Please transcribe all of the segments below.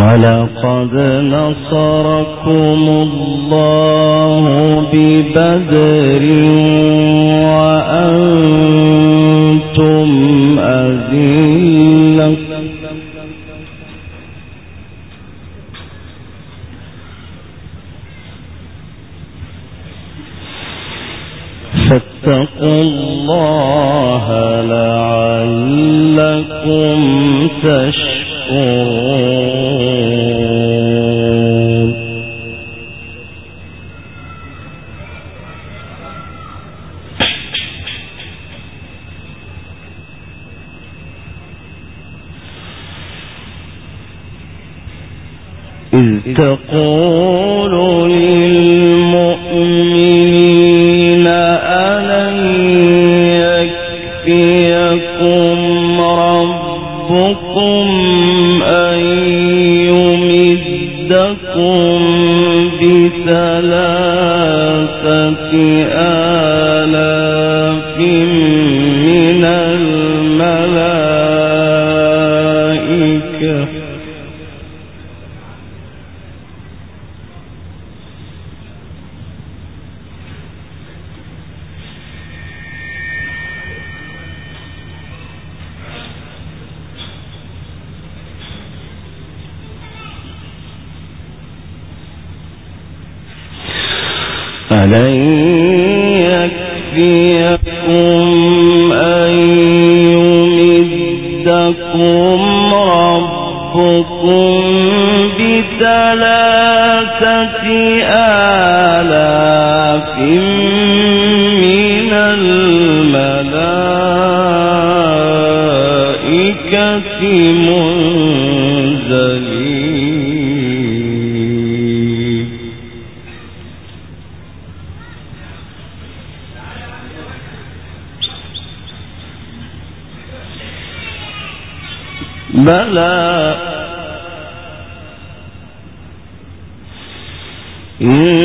ولقد نصركم الله ببدر وأنتم أذلة فاتقوا الله لعلكم تشكرون إذ تقول للمؤمنين ألن يكفيكم ربكم أن يمدكم ب3,000 آلاف من الملائكة ألن يكفيكم أن يمدكم ربكم ب3,000 آلاف من الملائكة منزلين بلى إن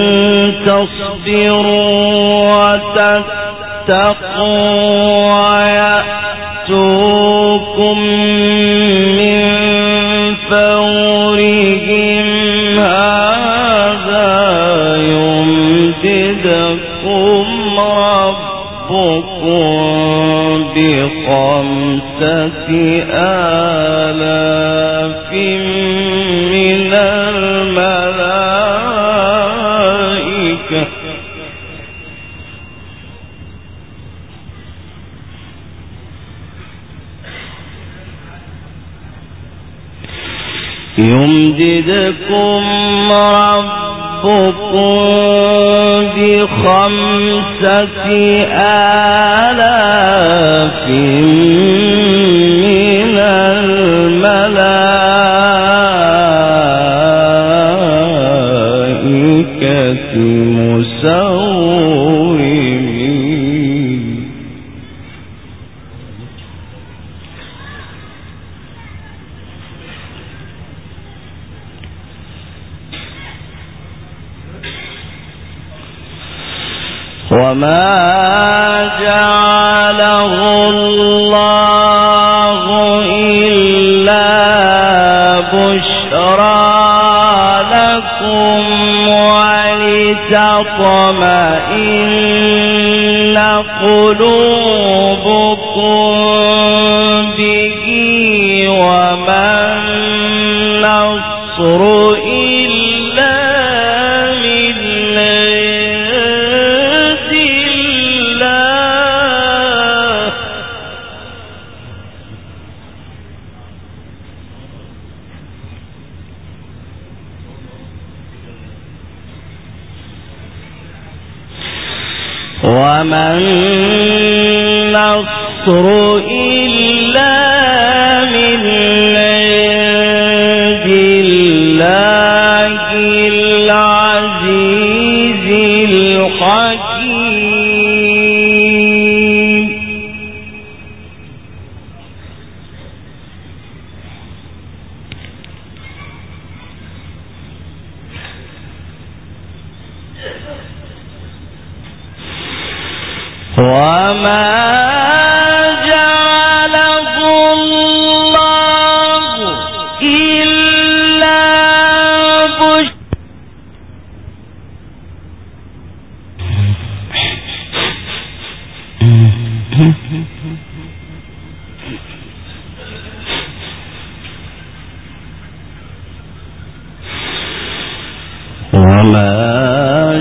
تصبروا وتتقوا ويأتوكم من فورهم هذا يمددكم ربكم ب5,000 آلاف من الملائكة يمددكم ربكم ب5,000 آلاف من الملائكة مسومين وما جعله الله إلا بشرى لكم ولتطمئن قلوبكم به وما النصر إلا من عند الله وما النصر إلا من عند الله العزيز الحكيم وما جعله الله إلا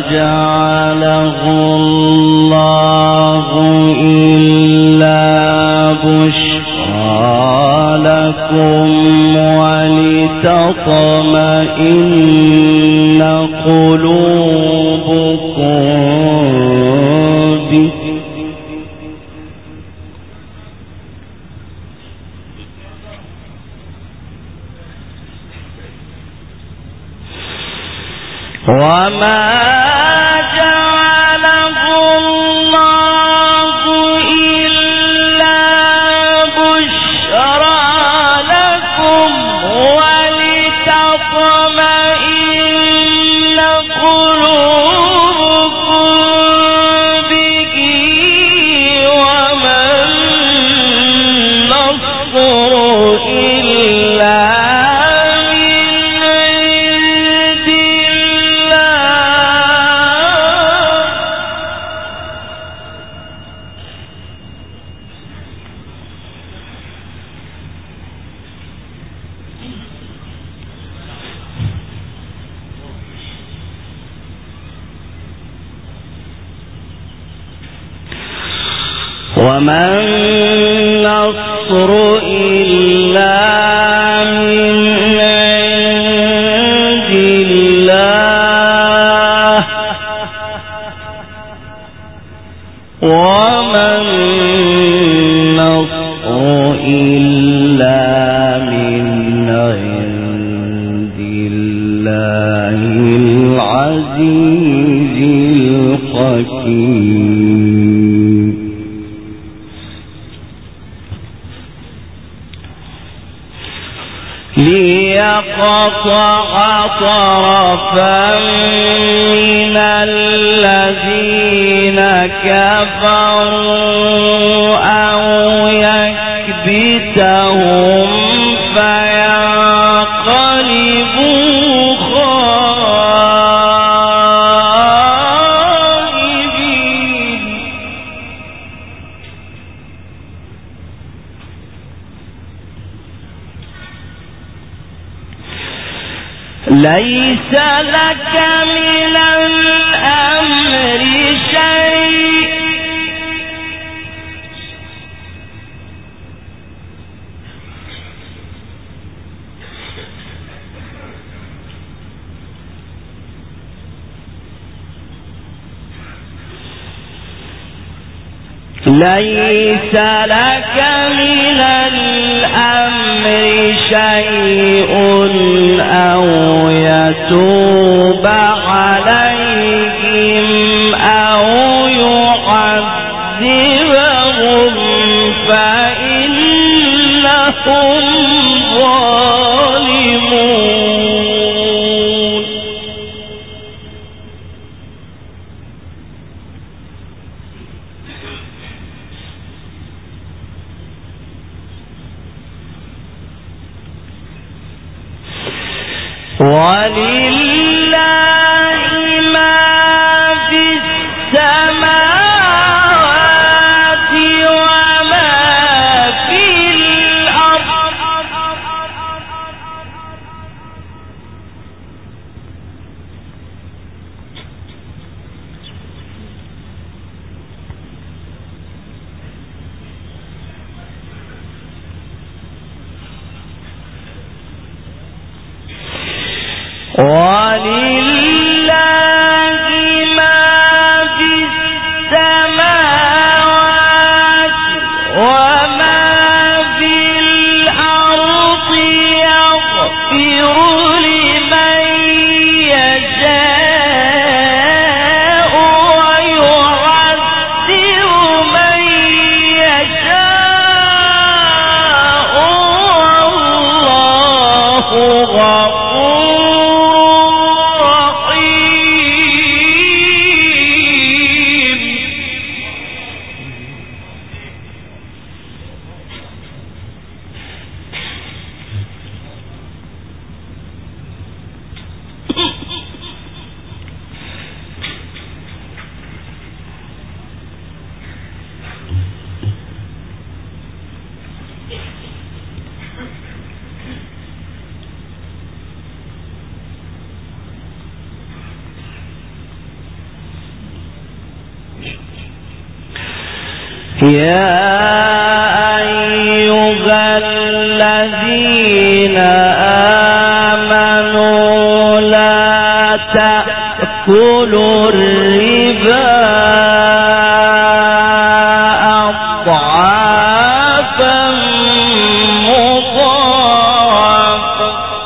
جعله الله إلا بشرى لكم ولتطمئن قلوبكم به وما جعله الله إلا بشرى لكم ولتطمئن قلوبكم به وما النصر إلا وما النصر إلا من عند الله وما النصر إلا من عند الله العزيز الحكيم ليقطع طرفا من الذين كفروا أو يكبتهم فينقلبوا خائبين ليس لك من الأمر شيء ليس لك من الأمر شيء أو يتوب عليهم أو يعذبهم فإنهم ظالمون ولله ما في السماوات وما في الأرض وما يا أيها الذين آمنوا لا تأكلوا الربا أضعافا مضاعفة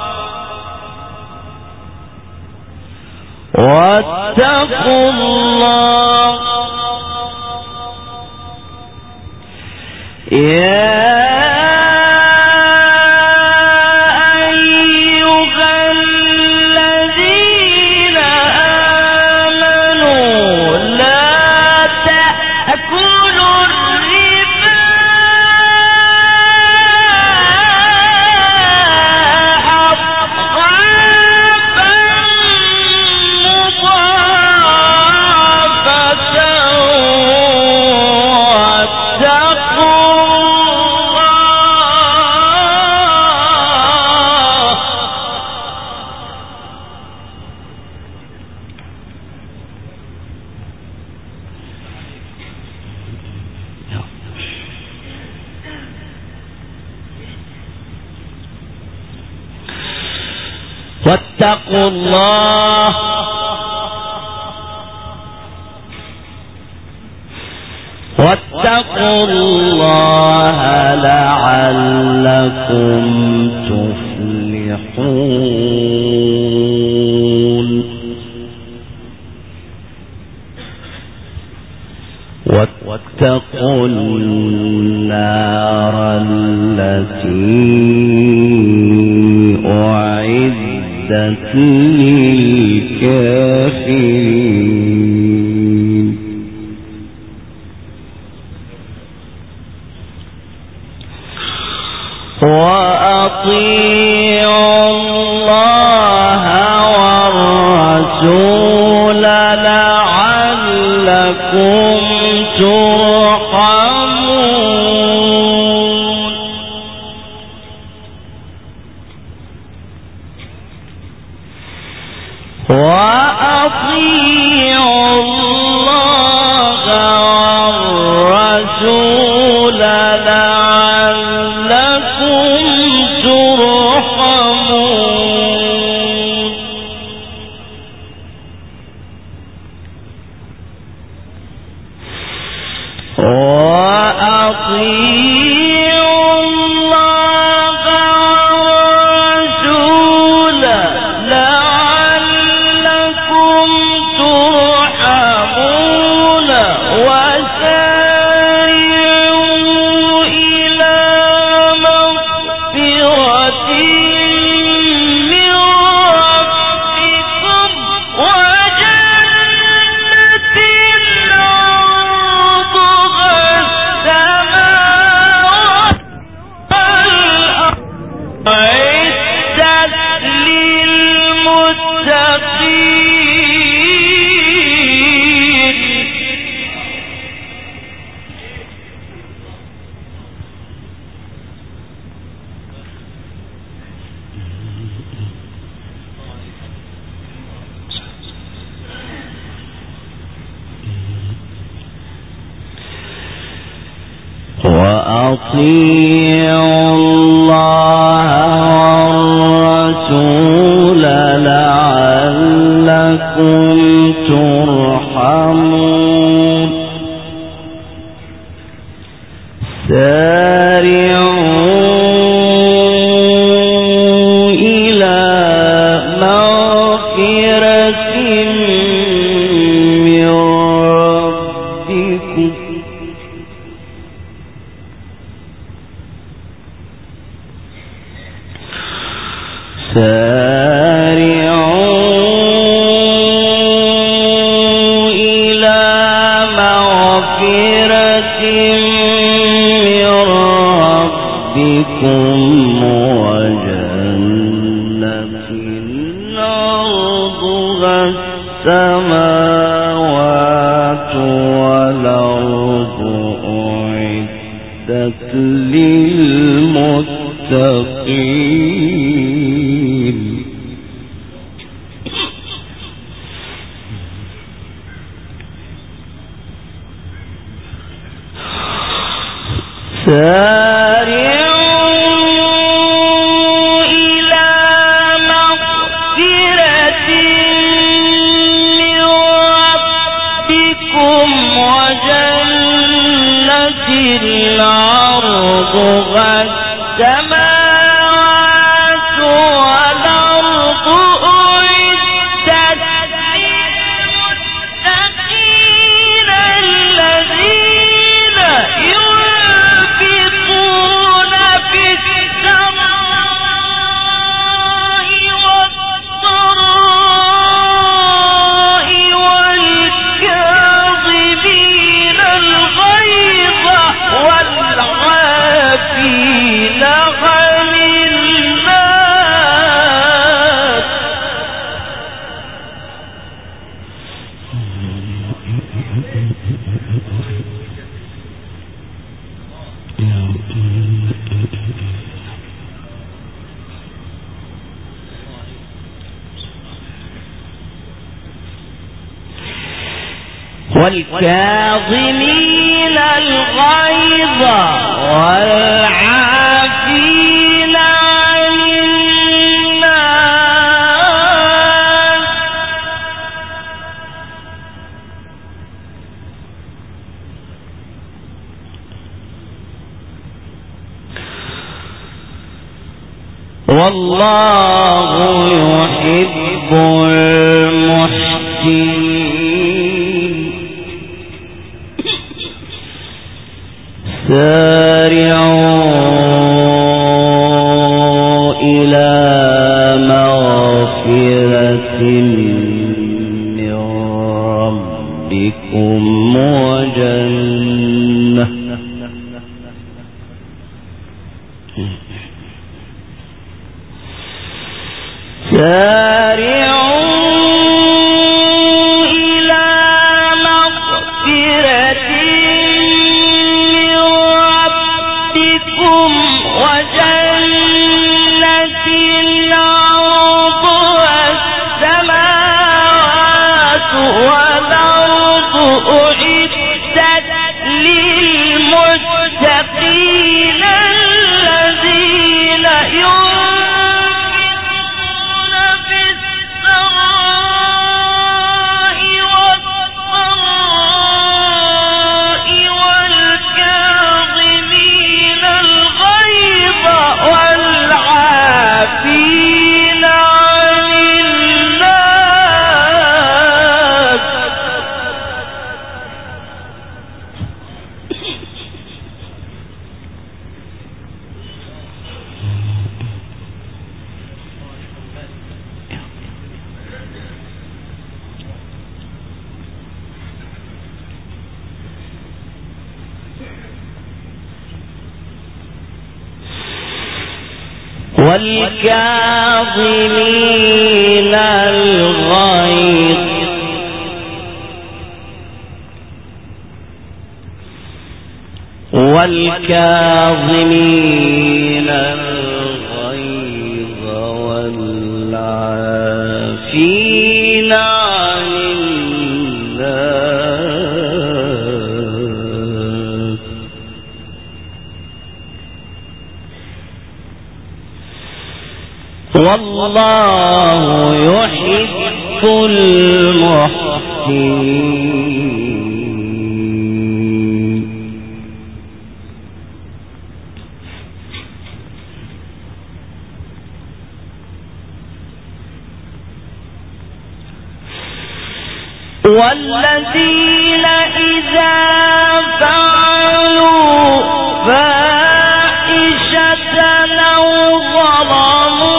واتقوا الله يا واتقوا الله واتقوا الله لعلكم تفلحون واتقوا النار التي أعدت للكافرين وأطيعوا الله والرسول لعلكم ترحمون وأطيعوا الله والرسول لعلكم ترحمون وأطيعوا الله والرسول لعلكم ترحمون وسارعوا إلى مغفرة من ربكم وجنة عرضها السماوات والأرض أعدت للمتقين وأطيعوا الله والرسول لعلكم ترحمون سارعوا إلى مغفرة من ربكم سارعوا إلى مغفرة من والكاظمين الغيظ والعافين عن الناس والله يحب المحسنين. سارعوا إلى مغفرة من ربكم وجنة والكاظمين الغيظ والعافين عن الناس والله يحب المحسنين. والذين إذا فعلوا فاحشة أو ظلموا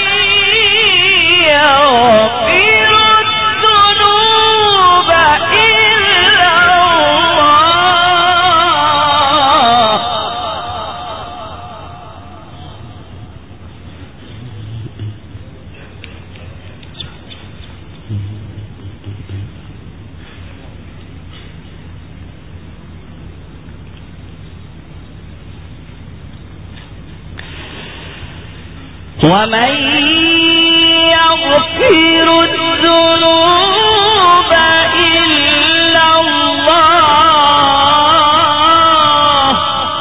إلا ومن يغفر الذنوب إلا الله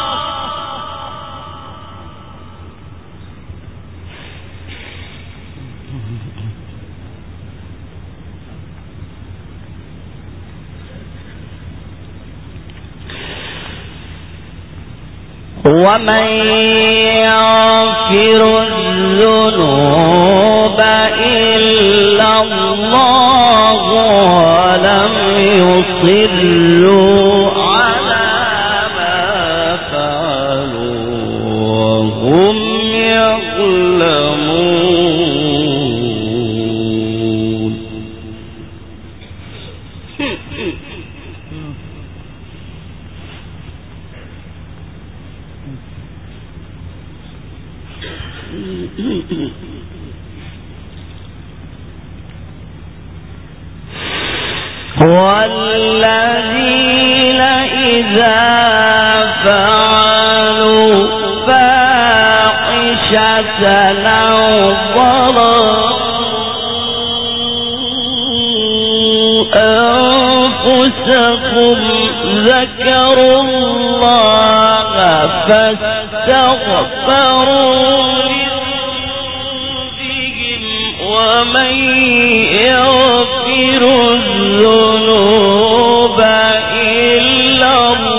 ومن يغفر الذنوب إلا الله ولم يصروا على ما فعلوا وهم يعلمون. والذين إذا فعلوا فاحشة أو ظلموا أنفسهم ذكروا الله فاستغفروا لذنوبهم ومن يغفر الذنوب إلا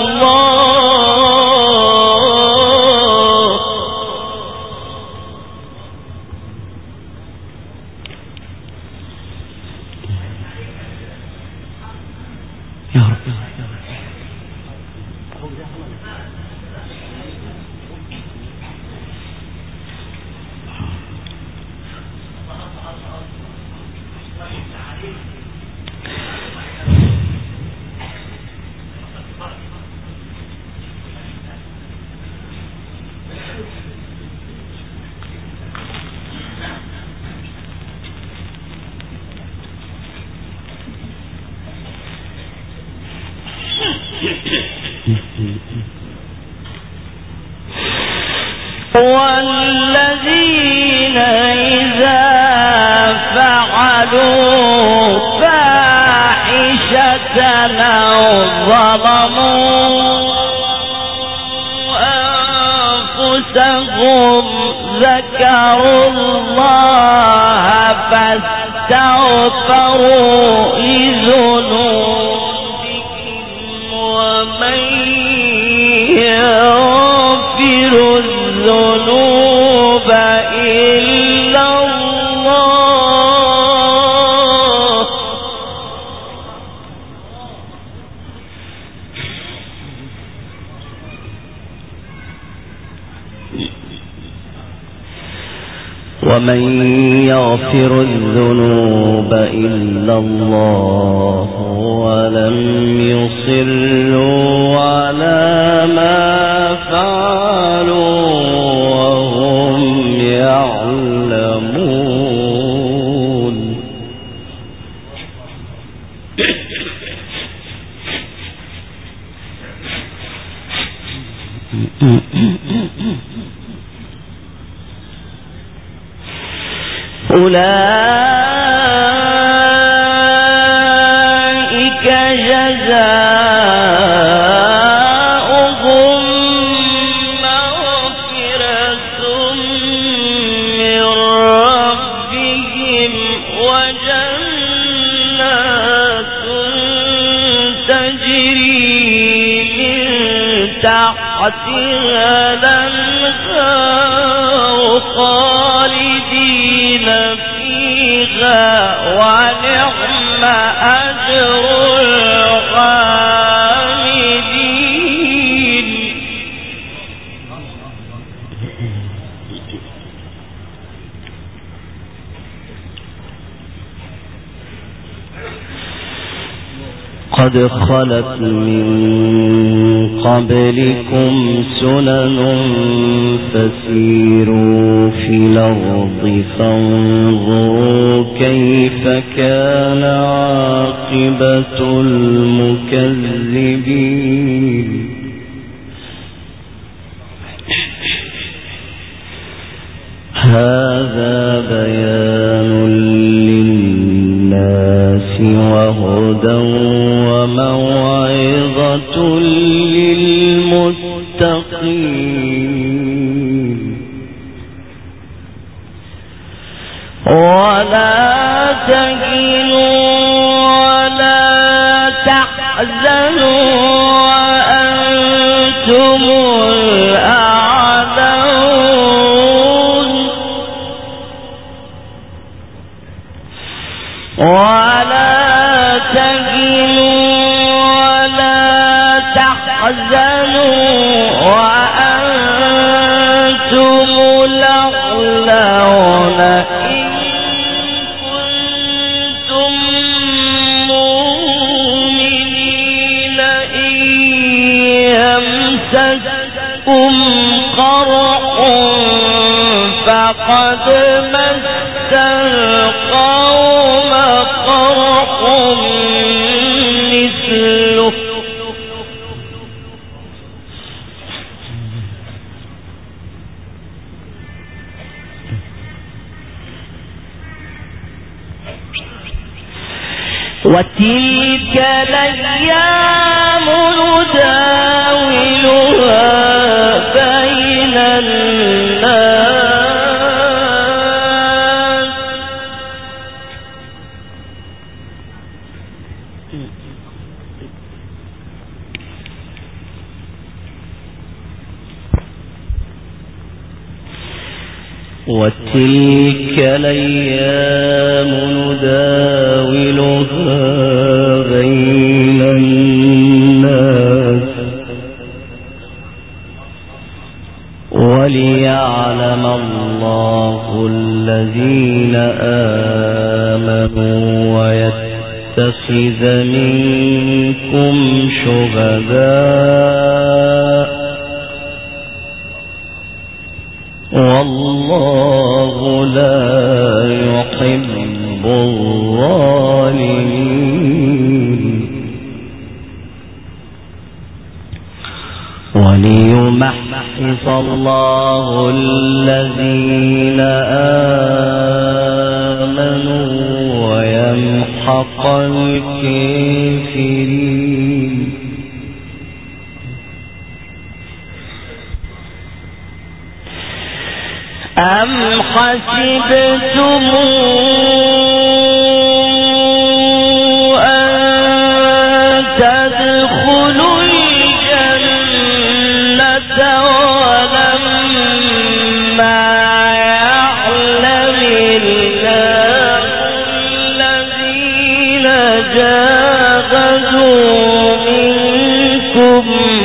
الله يا رب. والذين إذا فعلوا فاحشة أو ظلموا أنفسهم ذكروا الله فاستغفروا لذنوبهم ومن يغفر الذنوب إلا الله ومن يغفر الذنوب إلا الله ولم يصروا على ما فعلوا وهم يعلمون. أولئك جزاؤهم مغفرة من ربهم وجنات تجري من تحتها الأنهار خالدين فيها ونعم أجر العاملين. قد خلت من قبلكم سنن فسيروا في الأرض فانظروا كيف كان عاقبة المكذبين. هذا بيان للناس وهدى وموعظة للمتقين ولا تهنوا ولا تحزنوا وأنتم الأعلون ولا تهنوا ولا تحزنوا وأنتم الأعلون إن كنتم مؤمنين إن يمسسكم قرح فقد مس القوم قرح مثله وتلك الأيام نداولها بين الناس وتلك الأيام نداولها بين الناس وليعلم الله الذين آمنوا ويتخذ منكم شهداء والله لا يحب الظالمين وليمحص الله الذين آمنوا ويمحق الكافرين أم حسبتم أن تدخلوا الجنة ولما يعلم الله الذين جاهدوا منكم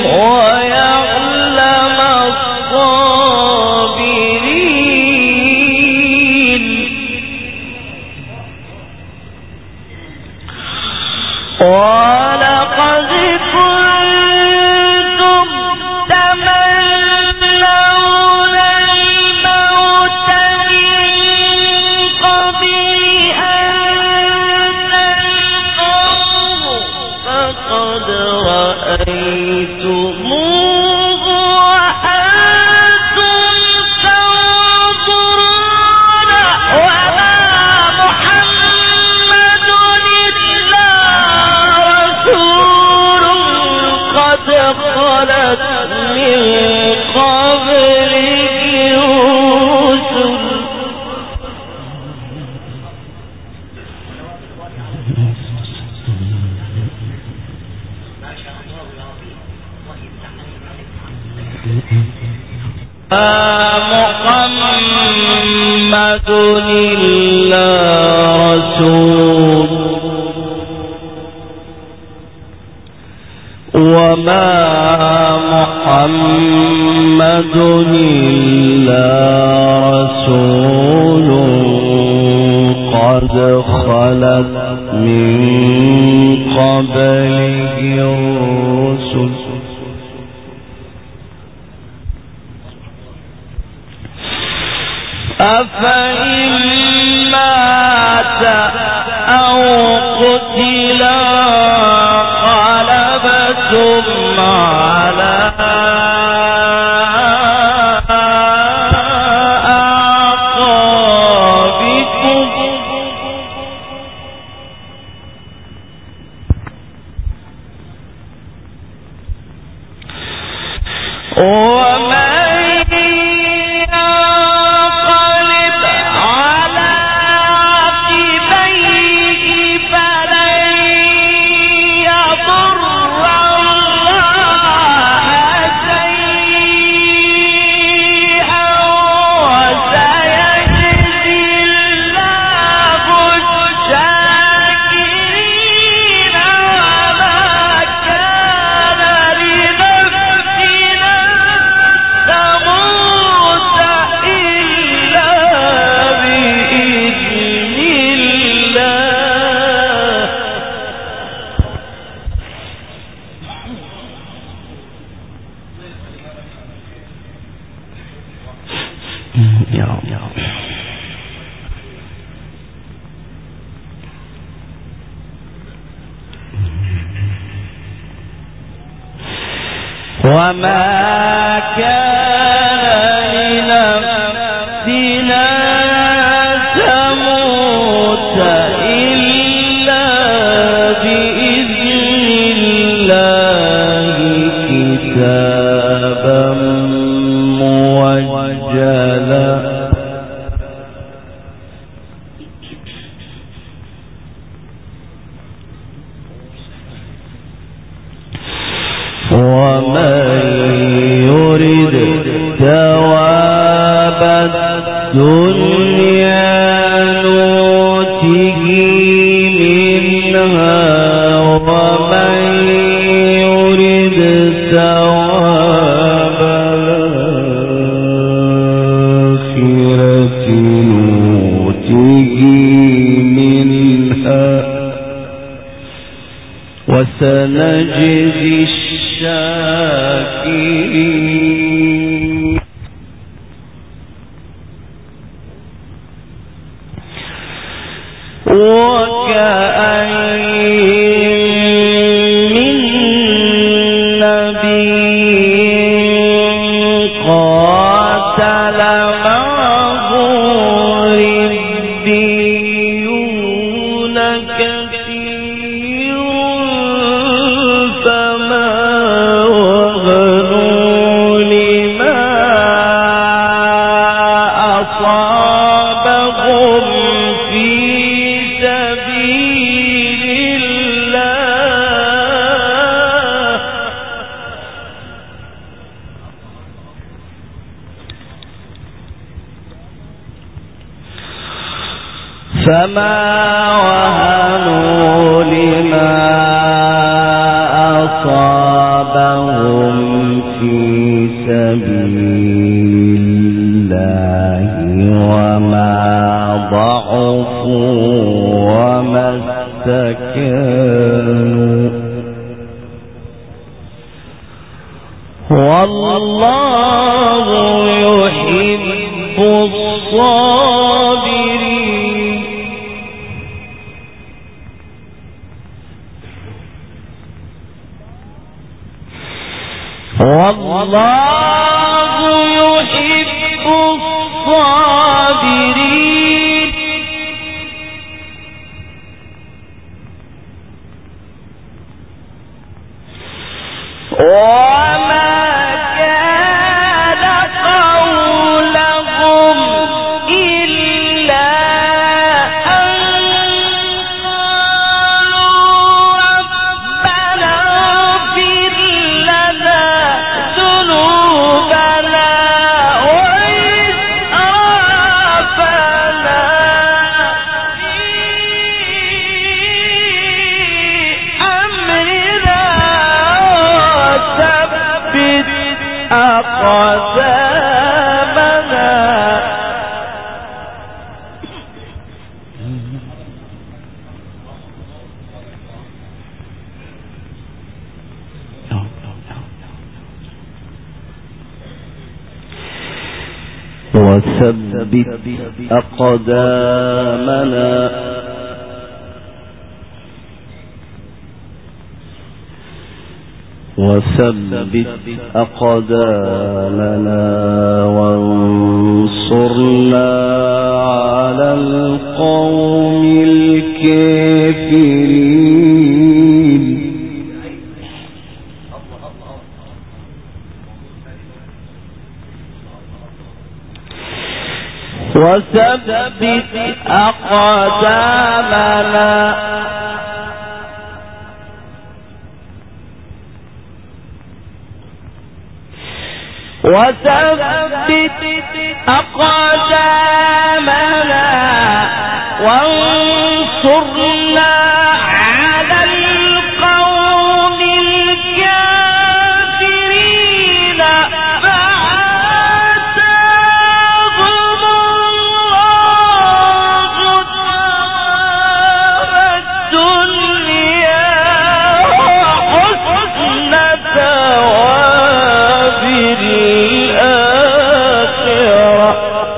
ويعلم الصابرين ولقد كنتم تمنون الموت من قبل أن تلقوه فقد رأيتموه وأنتم تنظرون وما محمد إلا رسول قد خلت من قبله الرسل محمد إلا رسول وما محمد إلا رسول قد خلت من قبله الرسل أفإن مات أو قتلا انقلبتم على وما كان لنفسنا تموت إلا بإذن الله كتابا موجلا ومن يرد ثواب الدنيا نؤته منها ومن يرد ثواب الآخرة نؤته منها وسنجزي الشاكرين وكأين من نبي قاتل معه ربيون كثير فما وهنوا لما أصابهم في سبيل الله فما وهنوا لما أصابهم في سبيل الله وما ضعفوا وما استكانوا والله يحب الصابرين والله يحب الصابرين وما كان قولهم إلا أن قالوا ربنا اغفر لنا ذنوبنا وإسرافنا في أمرنا وثبت أقدامنا وثبت أقدامنا وانصرنا على القوم الكافرين وثبت أقدامنا وانصرنا على القوم الكافرين فآتاهم الله الدنيا وحسن ثواب الآخرة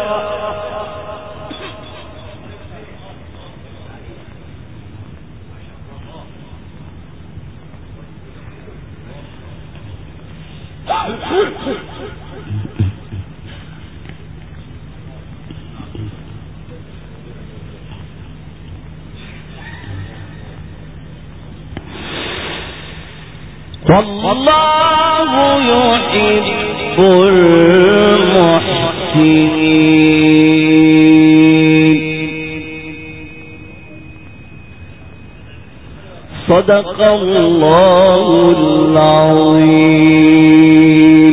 والله يحب المحسنين. صدق الله العظيم.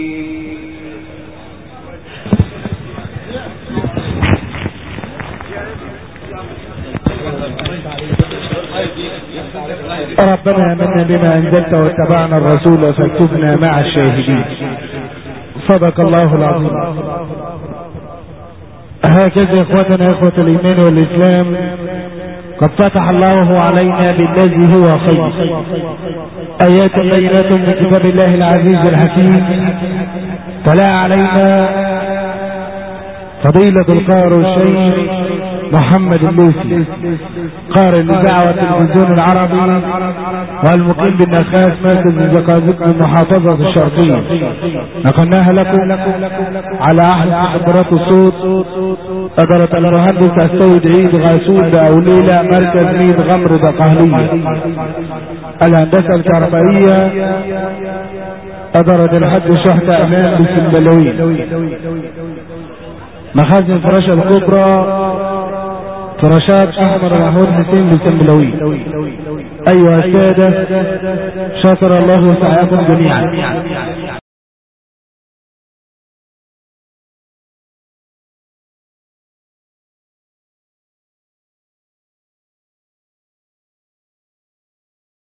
ربنا آمنا بما أنزلت واتبعنا الرسول فاكتبنا مع الشاهدين. صدق الله العظيم. هكذا إخوتنا إخوة الإيمان والإسلام قد فتح الله علينا بالذي هو خير، آيات بينات من كتاب الله العزيز الحكيم. تلا علينا فضيلة القارئ الشيخ محمد اللوسي قارئ لدعوة التلفزيون العربي والمقيم بالنخاس مركز الزقازيق بالمحافظة الشرقية. نقلناها لكم على أحد خبرات الصوت أدرة المهندس السيد عيد غاسول بأوليلة مركز ميد غمر دقهلية. الهندسة الكهربائية أدرة الحج شحتة أمان بسنبلوين. مخازن فراشة الكبرى فراشات أحمر محمود حسين بسنبلوين. أيها السادة، شكر الله سعيكم جميعا.